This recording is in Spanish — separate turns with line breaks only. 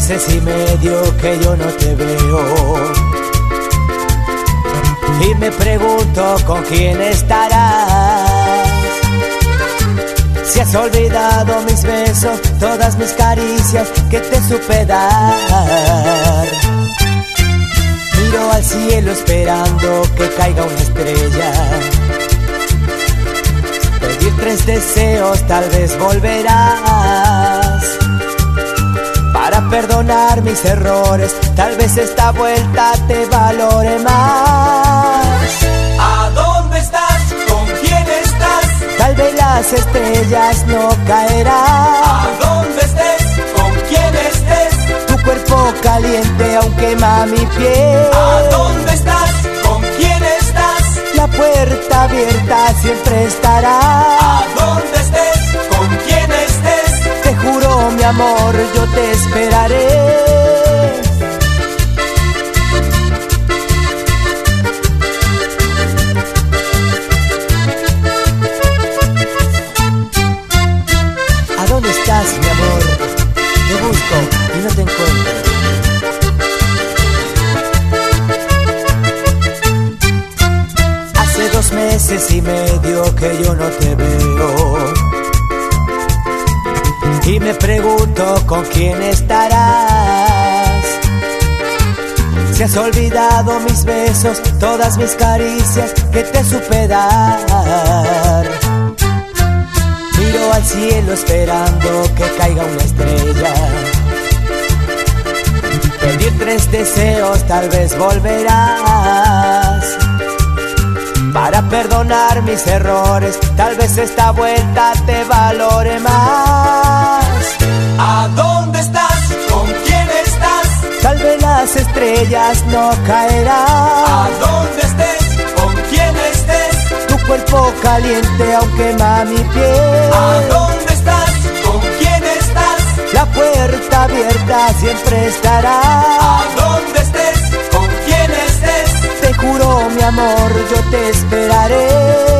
meses y medio que yo no te veo, y me pregunto con quién estarás. Si has olvidado mis besos, todas mis caricias que te supe dar. Miro al cielo esperando que caiga una estrella. Pedir 3 deseos, tal vez volverás. Para perdonar mis errores, tal vez esta vuelta te valore más.
¿A dónde estás? ¿Con quién estás?
Tal vez las estrellas no caerán.
¿A dónde estés? ¿Con quién estés?
Tu cuerpo caliente aún quema mi piel.
¿A dónde estás? ¿Con quién estás?
La puerta abierta siempre estará.
¿A dónde estés? ¿Con quién estés?
Te juro, mi amor, yo te esperaré. ¿A dónde estás, mi amor? Te busco y no te encuentro. Hace 2 meses y medio que yo no te veo, y me pregunto con quién estarás. Si has olvidado mis besos, todas mis caricias que te supe dar. Miro al cielo esperando que caiga una estrella. Pedir 3 deseos, tal vez volverás. Para perdonar mis errores, tal vez esta vuelta te valore más.
¿A dónde estás? ¿Con quién estás?
Tal vez las estrellas no caerán.
¿A dónde estés? ¿Con quién estés?
Tu cuerpo caliente aún quema mi piel.
¿A dónde estás? ¿Con quién estás?
La puerta abierta siempre estará.
¿A dónde estés? ¿Con quién estés?
Te juro, mi amor, yo te esperaré.